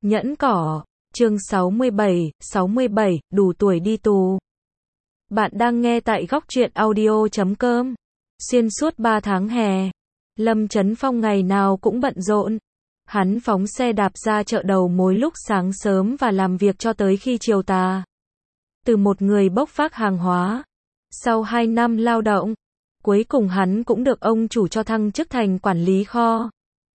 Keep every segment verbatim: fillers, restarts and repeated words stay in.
Nhẫn cỏ, chương sáu mươi bảy, sáu mươi bảy, đủ tuổi đi tù. Bạn đang nghe tại góc truyện audio chấm com. Xuyên suốt ba tháng hè, Lâm Chấn Phong ngày nào cũng bận rộn. Hắn phóng xe đạp ra chợ đầu mối lúc sáng sớm và làm việc cho tới khi chiều tà. Từ một người bốc vác hàng hóa, sau hai năm lao động, cuối cùng hắn cũng được ông chủ cho thăng chức thành quản lý kho.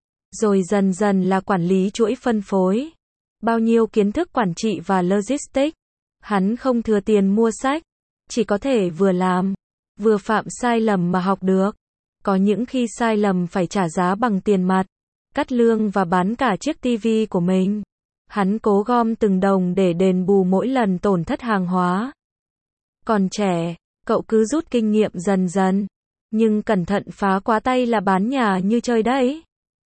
Rồi dần dần là quản lý chuỗi phân phối. Bao nhiêu kiến thức quản trị và logistics. Hắn không thừa tiền mua sách, chỉ có thể vừa làm, vừa phạm sai lầm mà học được. Có những khi sai lầm phải trả giá bằng tiền mặt, cắt lương và bán cả chiếc tivi của mình. Hắn cố gom từng đồng để đền bù mỗi lần tổn thất hàng hóa. Còn trẻ, cậu cứ rút kinh nghiệm dần dần. Nhưng cẩn thận phá quá tay là bán nhà như chơi đấy.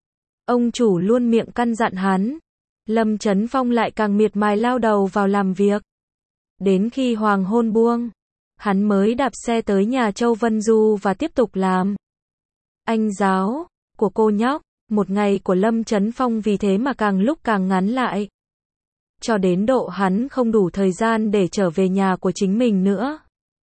Ông chủ luôn miệng căn dặn hắn. Lâm Chấn Phong lại càng miệt mài lao đầu vào làm việc. Đến khi hoàng hôn buông, hắn mới đạp xe tới nhà Châu Vân Du và tiếp tục làm. Anh giáo của cô nhóc, một ngày của Lâm Chấn Phong vì thế mà càng lúc càng ngắn lại. Cho đến độ hắn không đủ thời gian để trở về nhà của chính mình nữa.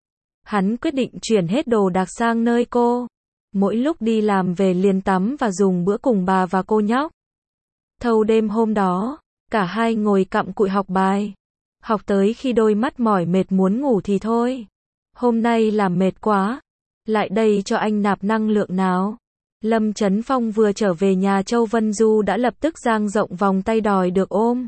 Hắn quyết định chuyển hết đồ đạc sang nơi cô. Mỗi lúc đi làm về liền tắm và dùng bữa cùng bà và cô nhóc. Thâu đêm hôm đó, cả hai ngồi cặm cụi học bài. Học tới khi đôi mắt mỏi mệt muốn ngủ thì thôi. Hôm nay làm mệt quá. Lại đây cho anh nạp năng lượng nào. Lâm Chấn Phong vừa trở về nhà Châu Vân Du đã lập tức dang rộng vòng tay đòi được ôm.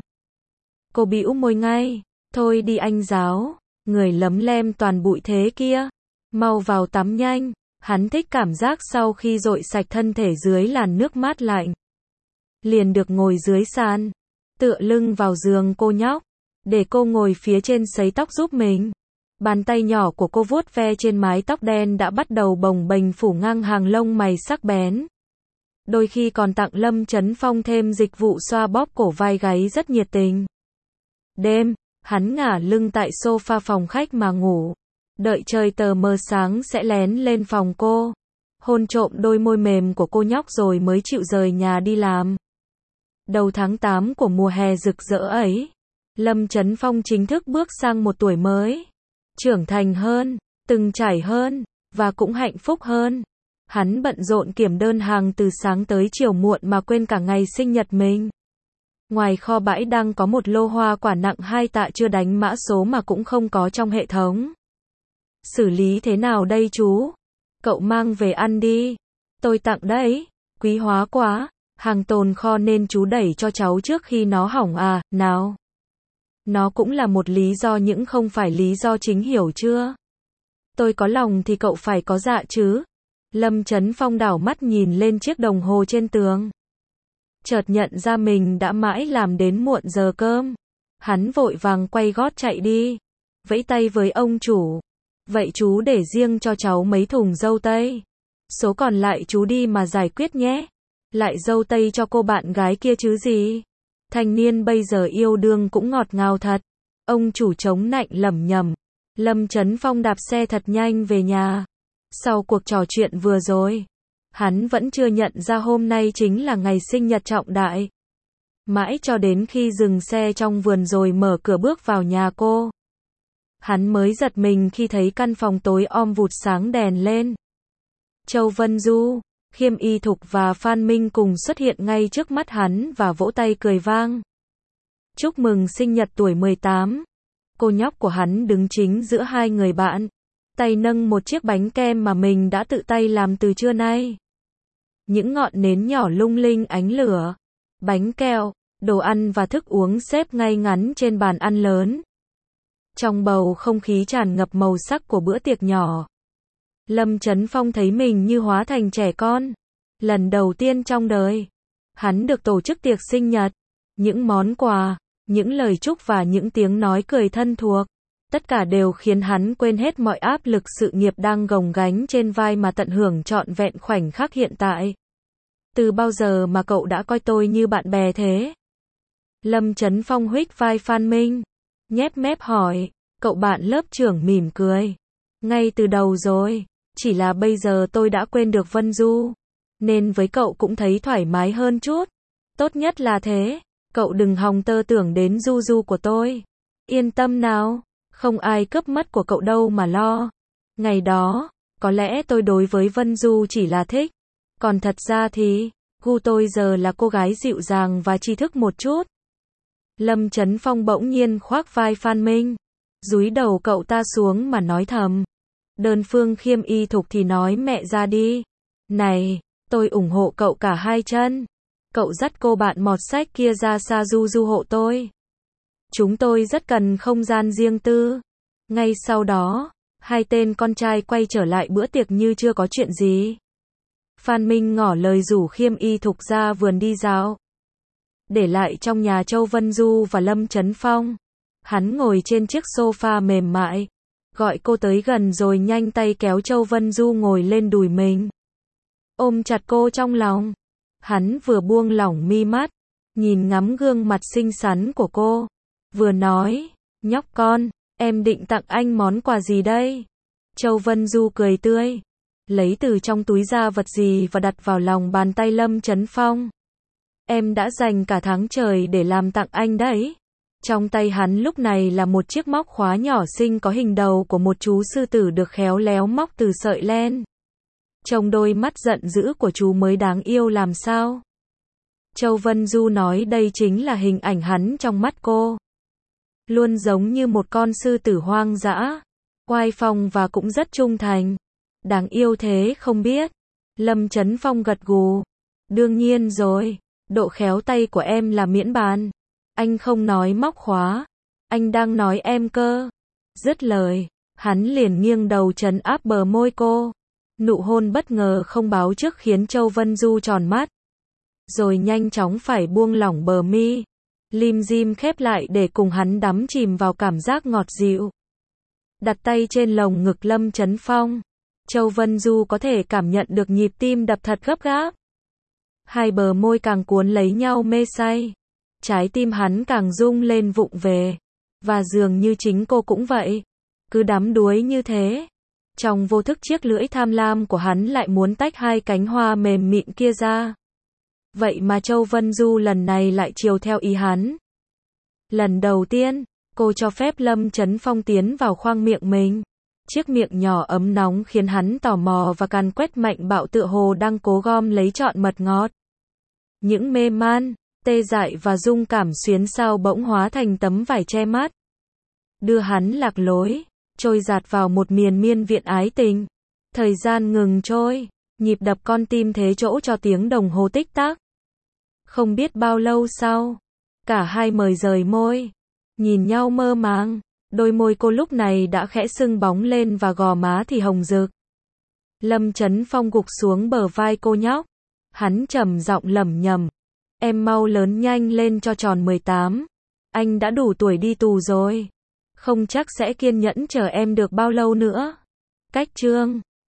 Cô bĩu môi ngay. Thôi đi anh giáo. Người lấm lem toàn bụi thế kia. Mau vào tắm nhanh. Hắn thích cảm giác sau khi dội sạch thân thể dưới làn nước mát lạnh. Liền được ngồi dưới sàn, tựa lưng vào giường cô nhóc, để cô ngồi phía trên sấy tóc giúp mình. Bàn tay nhỏ của cô vuốt ve trên mái tóc đen đã bắt đầu bồng bềnh phủ ngang hàng lông mày sắc bén. Đôi khi còn tặng Lâm Chấn Phong thêm dịch vụ xoa bóp cổ vai gáy rất nhiệt tình. Đêm, hắn ngả lưng tại sofa phòng khách mà ngủ. Đợi trời tờ mờ sáng sẽ lén lên phòng cô, hôn trộm đôi môi mềm của cô nhóc rồi mới chịu rời nhà đi làm. Đầu tháng tám của mùa hè rực rỡ ấy, Lâm Chấn Phong chính thức bước sang một tuổi mới. Trưởng thành hơn, từng trải hơn, và cũng hạnh phúc hơn. Hắn bận rộn kiểm đơn hàng từ sáng tới chiều muộn mà quên cả ngày sinh nhật mình. Ngoài kho bãi đang có một lô hoa quả nặng hai tạ chưa đánh mã số mà cũng không có trong hệ thống. Xử lý thế nào đây chú? Cậu mang về ăn đi. Tôi tặng đấy. Quý hóa quá. Hàng tồn kho nên chú đẩy cho cháu trước khi nó hỏng à, nào. Nó cũng là một lý do nhưng không phải lý do chính, hiểu chưa? Tôi có lòng thì cậu phải có dạ chứ. Lâm Chấn Phong đảo mắt nhìn lên chiếc đồng hồ trên tường. Chợt nhận ra mình đã mãi làm đến muộn giờ cơm. Hắn vội vàng quay gót chạy đi. Vẫy tay với ông chủ. Vậy chú để riêng cho cháu mấy thùng dâu tây. Số còn lại chú đi mà giải quyết nhé. Lại dâu tây cho cô bạn gái kia chứ gì. Thanh niên bây giờ yêu đương cũng ngọt ngào thật. Ông chủ chống nạnh lẩm nhẩm. Lâm Chấn Phong đạp xe thật nhanh về nhà. Sau cuộc trò chuyện vừa rồi, hắn vẫn chưa nhận ra hôm nay chính là ngày sinh nhật trọng đại. Mãi cho đến khi dừng xe trong vườn rồi mở cửa bước vào nhà cô. Hắn mới giật mình khi thấy căn phòng tối om vụt sáng đèn lên. Châu Vân Du, Khiêm Y Thục và Phan Minh cùng xuất hiện ngay trước mắt hắn và vỗ tay cười vang. Chúc mừng sinh nhật tuổi mười tám. Cô nhóc của hắn đứng chính giữa hai người bạn. Tay nâng một chiếc bánh kem mà mình đã tự tay làm từ trưa nay. Những ngọn nến nhỏ lung linh ánh lửa. Bánh kẹo, đồ ăn và thức uống xếp ngay ngắn trên bàn ăn lớn. Trong bầu không khí tràn ngập màu sắc của bữa tiệc nhỏ. Lâm Chấn Phong thấy mình như hóa thành trẻ con. Lần đầu tiên trong đời, hắn được tổ chức tiệc sinh nhật. Những món quà, những lời chúc và những tiếng nói cười thân thuộc. Tất cả đều khiến hắn quên hết mọi áp lực sự nghiệp đang gồng gánh trên vai mà tận hưởng trọn vẹn khoảnh khắc hiện tại. Từ bao giờ mà cậu đã coi tôi như bạn bè thế? Lâm Chấn Phong huých vai Phan Minh. Nhép mép hỏi, cậu bạn lớp trưởng mỉm cười. Ngay từ đầu rồi, chỉ là bây giờ tôi đã quên được Vân Du. Nên với cậu cũng thấy thoải mái hơn chút. Tốt nhất là thế. Cậu đừng hòng tơ tưởng đến Du Du của tôi. Yên tâm nào, không ai cướp mất của cậu đâu mà lo. Ngày đó, có lẽ tôi đối với Vân Du chỉ là thích. Còn thật ra thì, gu tôi giờ là cô gái dịu dàng và tri thức một chút. Lâm Chấn Phong bỗng nhiên khoác vai Phan Minh. Dúi đầu cậu ta xuống mà nói thầm. Đơn phương khiêm y thục thì nói mẹ ra đi. Này, tôi ủng hộ cậu cả hai chân. Cậu dắt cô bạn mọt sách kia ra xa Du Du hộ tôi. Chúng tôi rất cần không gian riêng tư. Ngay sau đó, hai tên con trai quay trở lại bữa tiệc như chưa có chuyện gì. Phan Minh ngỏ lời rủ khiêm y thục ra vườn đi dạo. Để lại trong nhà Châu Vân Du và Lâm Chấn Phong. Hắn ngồi trên chiếc sofa mềm mại. Gọi cô tới gần rồi nhanh tay kéo Châu Vân Du ngồi lên đùi mình. Ôm chặt cô trong lòng. Hắn vừa buông lỏng mi mắt. Nhìn ngắm gương mặt xinh xắn của cô. Vừa nói, nhóc con, em định tặng anh món quà gì đây? Châu Vân Du cười tươi. Lấy từ trong túi ra vật gì và đặt vào lòng bàn tay Lâm Chấn Phong. Em đã dành cả tháng trời để làm tặng anh đấy. Trong tay hắn lúc này là một chiếc móc khóa nhỏ xinh có hình đầu của một chú sư tử được khéo léo móc từ sợi len. Trông đôi mắt giận dữ của chú mới đáng yêu làm sao. Châu Vân Du nói đây chính là hình ảnh hắn trong mắt cô. Luôn giống như một con sư tử hoang dã, oai phong và cũng rất trung thành. Đáng yêu thế không biết. Lâm Chấn Phong gật gù. Đương nhiên rồi, độ khéo tay của em là miễn bàn. Anh không nói móc khóa, anh đang nói em cơ. Dứt lời, hắn liền nghiêng đầu trấn áp bờ môi cô. Nụ hôn bất ngờ không báo trước khiến Châu Vân Du tròn mắt. Rồi nhanh chóng phải buông lỏng bờ mi. Lim dim khép lại để cùng hắn đắm chìm vào cảm giác ngọt dịu. Đặt tay trên lồng ngực Lâm Chấn Phong. Châu Vân Du có thể cảm nhận được nhịp tim đập thật gấp gáp. Hai bờ môi càng cuốn lấy nhau mê say. Trái tim hắn càng rung lên vụng về. Và dường như chính cô cũng vậy. Cứ đắm đuối như thế. Trong vô thức chiếc lưỡi tham lam của hắn lại muốn tách hai cánh hoa mềm mịn kia ra. Vậy mà Châu Vân Du lần này lại chiều theo ý hắn. Lần đầu tiên, cô cho phép Lâm Chấn Phong tiến vào khoang miệng mình. Chiếc miệng nhỏ ấm nóng khiến hắn tò mò và càn quét mạnh bạo tựa hồ đang cố gom lấy trọn mật ngọt. Những mê man, tê dại và rung cảm xuyến sao bỗng hóa thành tấm vải che mắt. Đưa hắn lạc lối, trôi dạt vào một miền miên viện ái tình. Thời gian ngừng trôi, nhịp đập con tim thế chỗ cho tiếng đồng hồ tích tắc. Không biết bao lâu sau, cả hai mời rời môi, nhìn nhau mơ màng. Đôi môi cô lúc này đã khẽ sưng bóng lên và gò má thì hồng rực. Lâm Chấn Phong gục xuống bờ vai cô nhóc. Hắn trầm giọng lẩm nhẩm. Em mau lớn nhanh lên cho tròn mười tám. Anh đã đủ tuổi đi tù rồi. Không chắc sẽ kiên nhẫn chờ em được bao lâu nữa. Cách chương